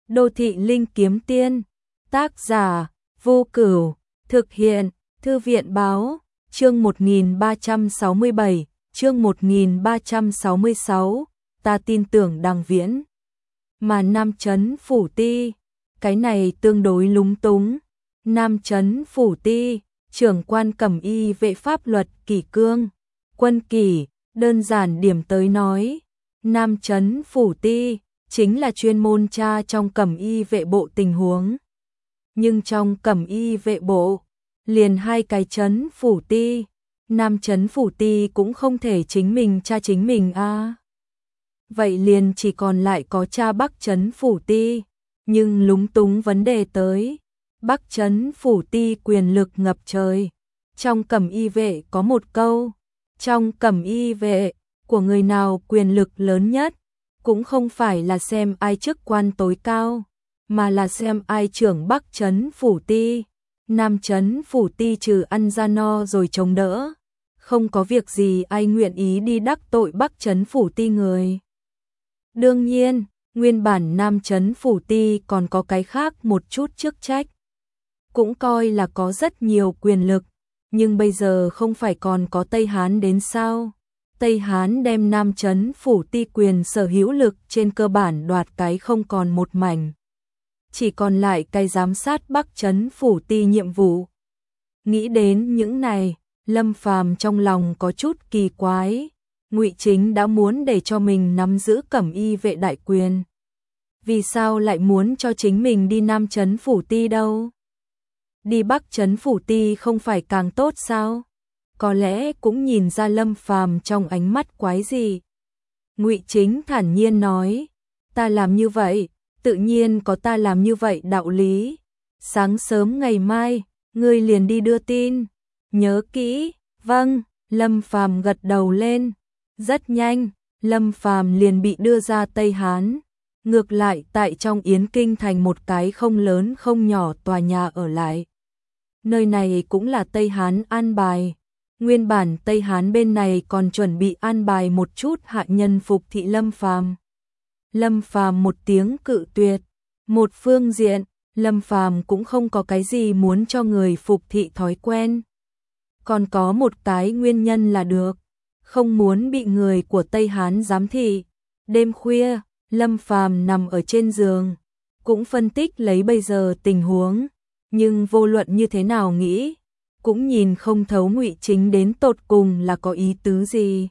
Đô thị linh kiếm tiên, tác giả, Vô Cửu, thực hiện, Thư viện báo, chương 1367, chương 1366, ta tin tưởng Đằng Viễn. Mà Nam Chấn Phủ Ti, cái này tương đối lúng túng. Nam Chấn Phủ Ti, trưởng quan cẩm y vệ pháp luật kỷ cương, quân kỷ, đơn giản điểm tới nói. Nam Chấn Phủ Ti chính là chuyên môn tra trong cẩm y vệ bộ tình huống. Nhưng trong cẩm y vệ bộ, liền hai cái Chấn Phủ Ti, Nam Chấn Phủ Ti cũng không thể chính mình tra chính mình a. Vậy liền chỉ còn lại có tra Bắc Chấn Phủ Ti, nhưng lúng túng vấn đề tới. Bắc Chấn Phủ Ti quyền lực ngập trời. Trong cẩm y vệ có một câu, trong cẩm y vệ của người nào quyền lực lớn nhất, cũng không phải là xem ai chức quan tối cao, mà là xem ai trưởng Bắc Chấn Phủ Ti. Nam Chấn Phủ Ti trừ ăn ra no rồi chống đỡ, không có việc gì ai nguyện ý đi đắc tội Bắc Chấn Phủ Ti người. Đương nhiên, nguyên bản Nam Chấn Phủ Ti còn có cái khác một chút chức trách, cũng coi là có rất nhiều quyền lực, nhưng bây giờ không phải còn có Tây Hán đến sao? Tây Hán đem Nam Chấn Phủ Ti quyền sở hữu lực trên cơ bản đoạt cái không còn một mảnh. Chỉ còn lại cái giám sát Bắc Chấn Phủ Ti nhiệm vụ. Nghĩ đến những này, Lâm Phàm trong lòng có chút kỳ quái. Ngụy Chính đã muốn để cho mình nắm giữ cẩm y vệ đại quyền, vì sao lại muốn cho chính mình đi Nam Chấn Phủ Ti đâu? Đi Bắc Chấn Phủ Ti không phải càng tốt sao? Có lẽ cũng nhìn ra Lâm Phàm trong ánh mắt quái gì. Ngụy Chính thản nhiên nói, ta làm như vậy, tự nhiên có ta làm như vậy đạo lý. Sáng sớm ngày mai, ngươi liền đi đưa tin. Nhớ kỹ, vâng, Lâm Phàm gật đầu lên. Rất nhanh, Lâm Phàm liền bị đưa ra Tây Hán. Ngược lại tại trong Yến Kinh thành một cái không lớn không nhỏ tòa nhà ở lại. Nơi này cũng là Tây Hán an bài. Nguyên bản Tây Hán bên này còn chuẩn bị an bài một chút hạ nhân phục thị Lâm Phàm. Lâm Phàm một tiếng cự tuyệt. Một phương diện, Lâm Phàm cũng không có cái gì muốn cho người phục thị thói quen. Còn có một cái nguyên nhân là được, không muốn bị người của Tây Hán giám thị. Đêm khuya, Lâm Phàm nằm ở trên giường, cũng phân tích lấy bây giờ tình huống, nhưng vô luận như thế nào nghĩ, cũng nhìn không thấu Ngụy Chính đến tột cùng là có ý tứ gì.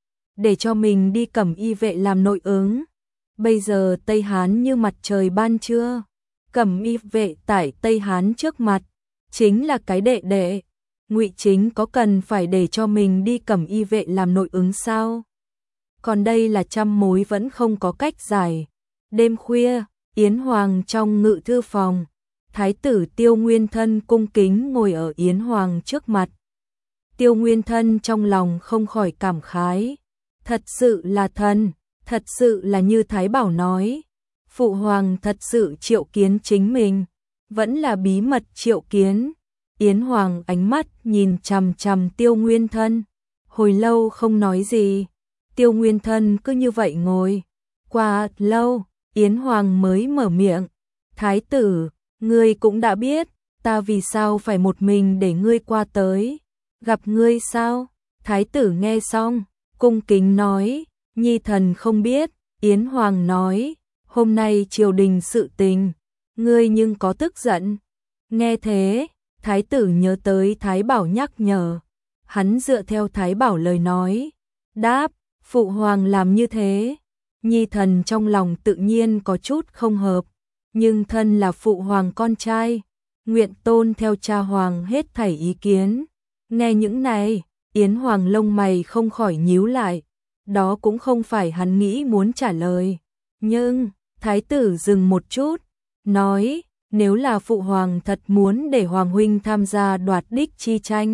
Để cho mình đi cẩm y vệ làm nội ứng. Bây giờ Tây Hán như mặt trời ban trưa, cẩm y vệ tại Tây Hán trước mặt, chính là cái đệ đệ. Ngụy Chính có cần phải để cho mình đi cẩm y vệ làm nội ứng sao? Còn đây là trăm mối vẫn không có cách giải. Đêm khuya, Yến Hoàng trong ngự thư phòng, Thái tử Tiêu Nguyên Thân cung kính ngồi ở Yến Hoàng trước mặt. Tiêu Nguyên Thân trong lòng không khỏi cảm khái. Thật sự là thần, thật sự là như Thái Bảo nói. Phụ Hoàng thật sự triệu kiến chính mình, vẫn là bí mật triệu kiến. Yến Hoàng ánh mắt nhìn chằm chằm Tiêu Nguyên Thân, hồi lâu không nói gì. Tiêu Nguyên Thân cứ như vậy ngồi. Qua lâu, Yến Hoàng mới mở miệng. Thái tử, ngươi cũng đã biết, ta vì sao phải một mình để ngươi qua tới. Gặp ngươi sao? Thái tử nghe xong, cung kính nói, nhi thần không biết. Yến Hoàng nói, hôm nay triều đình sự tình, ngươi nhưng có tức giận. Nghe thế, Thái tử nhớ tới Thái Bảo nhắc nhở. Hắn dựa theo Thái Bảo lời nói, đáp, phụ hoàng làm như thế. Nhi thần trong lòng tự nhiên có chút không hợp, nhưng thân là phụ hoàng con trai, nguyện tôn theo cha hoàng hết thảy ý kiến. Nghe những này, Yến Hoàng lông mày không khỏi nhíu lại. Đó cũng không phải hắn nghĩ muốn trả lời. Nhưng, Thái tử dừng một chút, nói, nếu là phụ hoàng thật muốn để hoàng huynh tham gia đoạt đích chi tranh,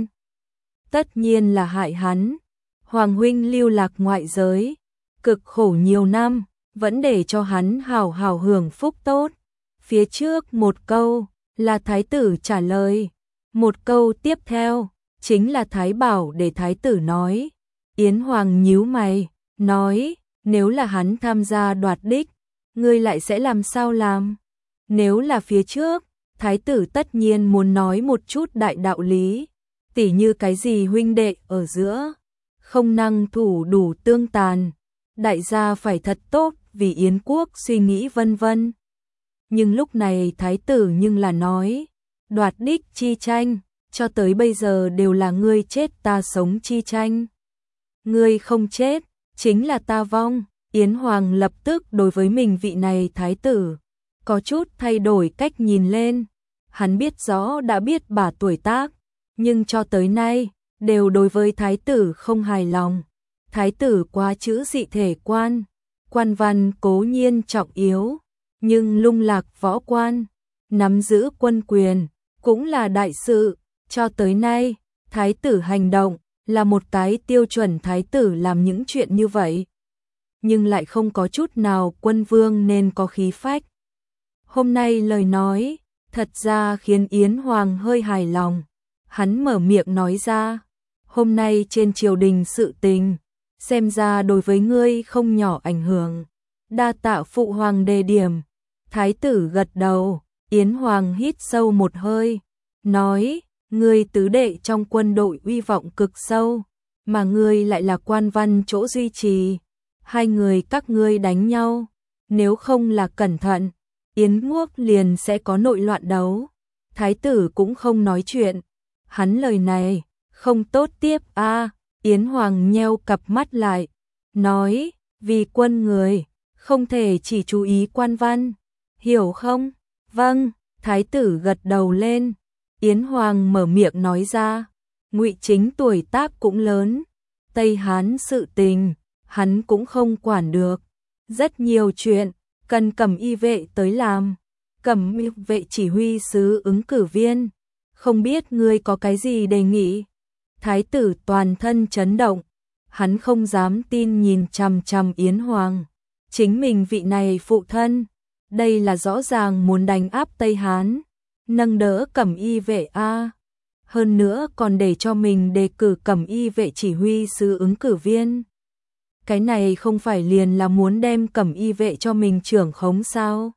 tất nhiên là hại hắn. Hoàng huynh lưu lạc ngoại giới, cực khổ nhiều năm, vẫn để cho hắn hào hào hưởng phúc tốt. Phía trước một câu là Thái tử trả lời, một câu tiếp theo chính là Thái Bảo để Thái tử nói. Yến Hoàng nhíu mày, nói, nếu là hắn tham gia đoạt đích, ngươi lại sẽ làm sao làm? Nếu là phía trước, thái tử tất nhiên muốn nói một chút đại đạo lý, tỉ như cái gì huynh đệ ở giữa, không năng thủ đủ tương tàn, đại gia phải thật tốt vì Yến quốc suy nghĩ vân vân. Nhưng lúc này thái tử nhưng là nói, đoạt đích chi tranh, cho tới bây giờ đều là ngươi chết ta sống chi tranh. Ngươi không chết, chính là ta vong. Yến Hoàng lập tức đối với mình vị này thái tử, có chút thay đổi cách nhìn lên. Hắn biết rõ đã biết bà tuổi tác, nhưng cho tới nay, đều đối với thái tử không hài lòng. Thái tử quá chữ dị thể quan, quan văn cố nhiên trọng yếu, nhưng lung lạc võ quan, nắm giữ quân quyền, cũng là đại sự. Cho tới nay, thái tử hành động là một cái tiêu chuẩn thái tử làm những chuyện như vậy, nhưng lại không có chút nào quân vương nên có khí phách. Hôm nay lời nói, thật ra khiến Yến Hoàng hơi hài lòng. Hắn mở miệng nói ra, hôm nay trên triều đình sự tình, xem ra đối với ngươi không nhỏ ảnh hưởng. Đa tạ phụ hoàng đề điểm. Thái tử gật đầu, Yến Hoàng hít sâu một hơi, nói, ngươi tứ đệ trong quân đội uy vọng cực sâu, mà ngươi lại là quan văn chỗ duy trì. Hai người các ngươi đánh nhau, nếu không là cẩn thận, Yến quốc liền sẽ có nội loạn đấu. Thái tử cũng không nói chuyện, hắn lời này không tốt tiếp a. Yến Hoàng nheo cặp mắt lại, nói, vì quân người, không thể chỉ chú ý quan văn, hiểu không? Vâng, thái tử gật đầu lên. Yến Hoàng mở miệng nói ra, Ngụy Chính tuổi tác cũng lớn, Tây Hán sự tình, hắn cũng không quản được. Rất nhiều chuyện, cần Cẩm Y vệ tới làm. Cẩm Y vệ chỉ huy sứ ứng cử viên, không biết ngươi có cái gì đề nghị? Thái tử toàn thân chấn động, hắn không dám tin nhìn chằm chằm Yến Hoàng. Chính mình vị này phụ thân, đây là rõ ràng muốn đánh áp Tây Hán, nâng đỡ Cẩm Y vệ a. Hơn nữa còn để cho mình đề cử Cẩm Y vệ chỉ huy sứ ứng cử viên. Cái này không phải liền là muốn đem Cẩm Y vệ cho mình trưởng khống sao?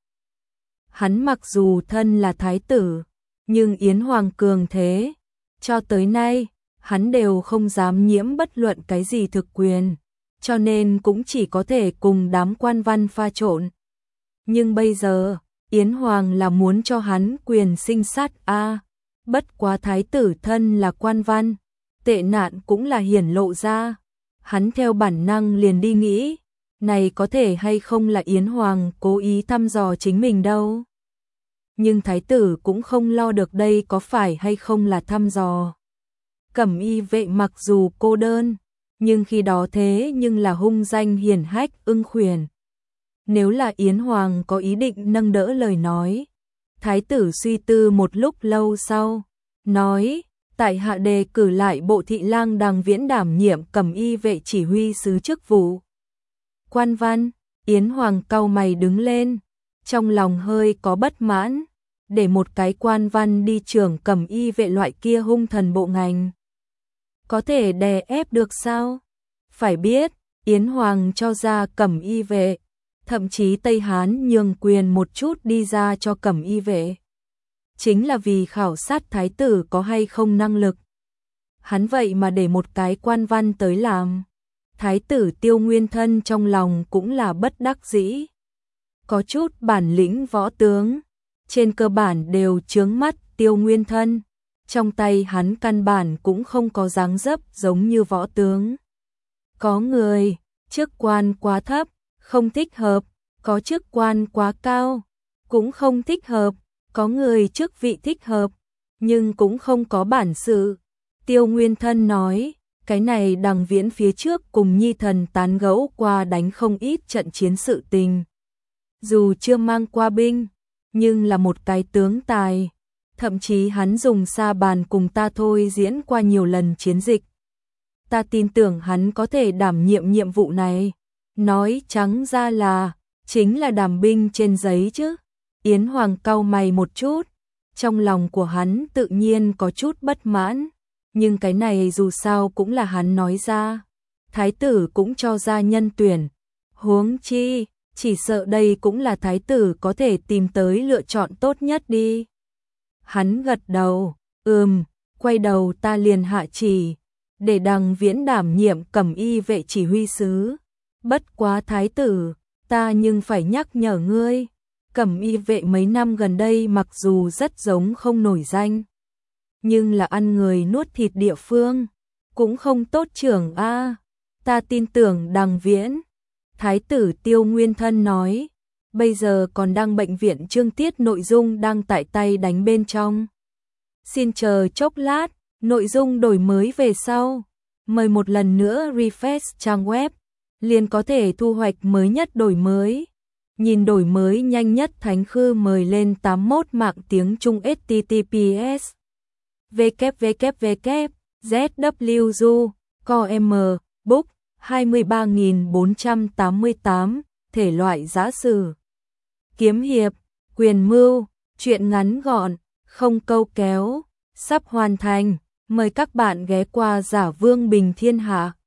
Hắn mặc dù thân là thái tử, nhưng Yến Hoàng cường thế, cho tới nay, hắn đều không dám nhiễm bất luận cái gì thực quyền, cho nên cũng chỉ có thể cùng đám quan văn pha trộn. Nhưng bây giờ, Yến Hoàng là muốn cho hắn quyền sinh sát a. Bất quá thái tử thân là quan văn, tệ nạn cũng là hiển lộ ra. Hắn theo bản năng liền đi nghĩ, này có thể hay không là Yến Hoàng cố ý thăm dò chính mình đâu. Nhưng thái tử cũng không lo được đây có phải hay không là thăm dò. Cẩm Y vệ mặc dù cô đơn, nhưng khi đó thế nhưng là hung danh hiển hách ưng khuyển. Nếu là Yến Hoàng có ý định nâng đỡ lời nói, thái tử suy tư một lúc lâu sau, nói, tại hạ đề cử lại Bộ thị lang Đằng Viễn đảm nhiệm Cẩm Y vệ chỉ huy sứ chức vụ. Quan văn, Yến Hoàng cau mày đứng lên, trong lòng hơi có bất mãn, để một cái quan văn đi trưởng Cẩm Y vệ loại kia hung thần bộ ngành. Có thể đè ép được sao? Phải biết, Yến Hoàng cho ra Cẩm Y vệ, thậm chí Tây Hán nhường quyền một chút đi ra cho Cẩm Y vệ. Chính là vì khảo sát thái tử có hay không năng lực. Hắn vậy mà để một cái quan văn tới làm. Thái tử Tiêu Nguyên Thân trong lòng cũng là bất đắc dĩ. Có chút bản lĩnh võ tướng, trên cơ bản đều chướng mắt Tiêu Nguyên Thân. Trong tay hắn căn bản cũng không có dáng dấp giống như võ tướng. Có người, chức quan quá thấp, không thích hợp, có chức quan quá cao, cũng không thích hợp, có người chức vị thích hợp, nhưng cũng không có bản sự. Tiêu Nguyên Thân nói, cái này Đằng Viễn phía trước cùng Nhi thần tán gẫu qua đánh không ít trận chiến sự tình. Dù chưa mang qua binh, nhưng là một cái tướng tài. Thậm chí hắn dùng sa bàn cùng ta thôi diễn qua nhiều lần chiến dịch. Ta tin tưởng hắn có thể đảm nhiệm nhiệm vụ này. Nói trắng ra là, chính là đảm binh trên giấy chứ. Yến Hoàng cau mày một chút. Trong lòng của hắn tự nhiên có chút bất mãn. Nhưng cái này dù sao cũng là hắn nói ra. Thái tử cũng cho ra nhân tuyển. Huống chi, chỉ sợ đây cũng là thái tử có thể tìm tới lựa chọn tốt nhất đi. Hắn gật đầu, quay đầu ta liền hạ chỉ, để Đằng Viễn đảm nhiệm Cẩm Y vệ chỉ huy sứ. Bất quá thái tử, ta nhưng phải nhắc nhở ngươi, Cẩm Y vệ mấy năm gần đây mặc dù rất giống không nổi danh, nhưng là ăn người nuốt thịt địa phương, cũng không tốt trưởng a. Ta tin tưởng Đằng Viễn. Thái tử Tiêu Nguyên Thân nói, bây giờ còn đang bệnh viện chương tiết nội dung đang tại tay đánh bên trong. Xin chờ chốc lát, nội dung đổi mới về sau. Mời một lần nữa refresh trang web, liền có thể thu hoạch mới nhất đổi mới. Nhìn đổi mới nhanh nhất Thánh Khư mời lên 81 mạng tiếng Trung https www ZWU com book 23.488 thể loại giã sử, kiếm hiệp, quyền mưu, truyện ngắn gọn, không câu kéo, sắp hoàn thành. Mời các bạn ghé qua Giả Vương Bình Thiên Hạ.